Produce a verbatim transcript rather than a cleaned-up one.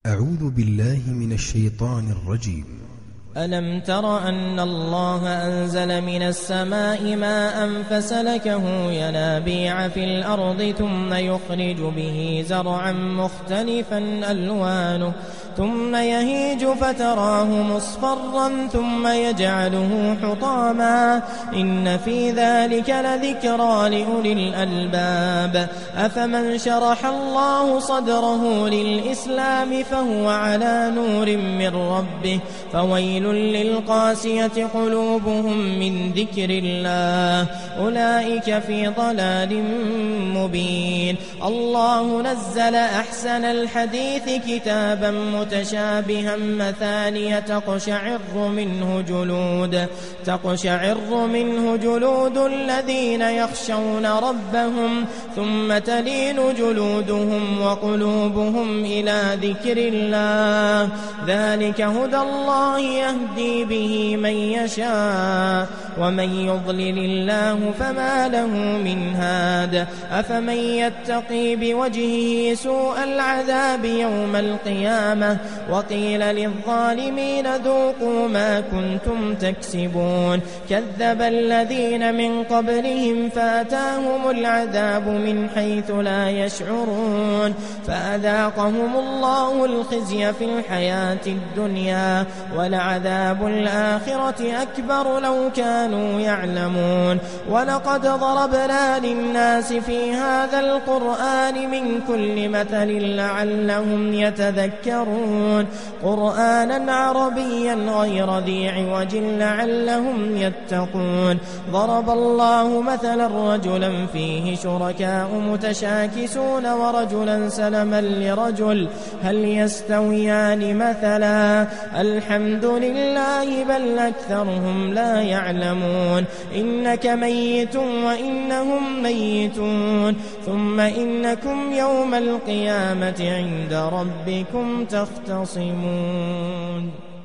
أعوذ بالله من الشيطان الرجيم. ألم تر أن الله أنزل من السماء ماء فسلكه ينابيع في الأرض ثم يخرج به زرعا مختلفا ألوانه ثم يهيج فتراه مصفرا ثم يجعله حطاما إن في ذلك لذكرى لأولي الألباب أفمن شرح الله صدره للإسلام فهو على نور من ربه فويل للقاسية قلوبهم من ذكر الله أولئك في ضلال مبين. الله نزل أحسن الحديث كتابا متشابها مثانية تقشعر منه جلود تقشعر منه جلود الذين يخشون ربهم ثم تلين جلودهم وقلوبهم إلى ذكر الله ذلك هدى الله يهدي به من يشاء ومن يضلل الله فما له من هاد أفمن يتقي بوجهه سوء العذاب يوم القيامة وقيل للظالمين ذوقوا ما كنتم تكسبون كذب الذين من قبلهم فأتاهم العذاب من حيث لا يشعرون فأذاقهم الله الخزي في الحياة الدنيا ولعذاب الآخرة أكبر لو كانوا يعلمون. ولقد ضربنا للناس في هذا القرآن من كل مثل لعلهم يتذكرون قرآنا عربيا غير ذي عوج لعلهم يتقون. ضرب الله مثلا رجلا فيه شركاء متشاكسون ورجلا سلما لرجل هل يستويان مثلا الحمد لله بل أكثرهم لا يعلمون. إنك ميت وإنهم ميتون ثم إنكم يوم القيامة عند ربكم تختصمون.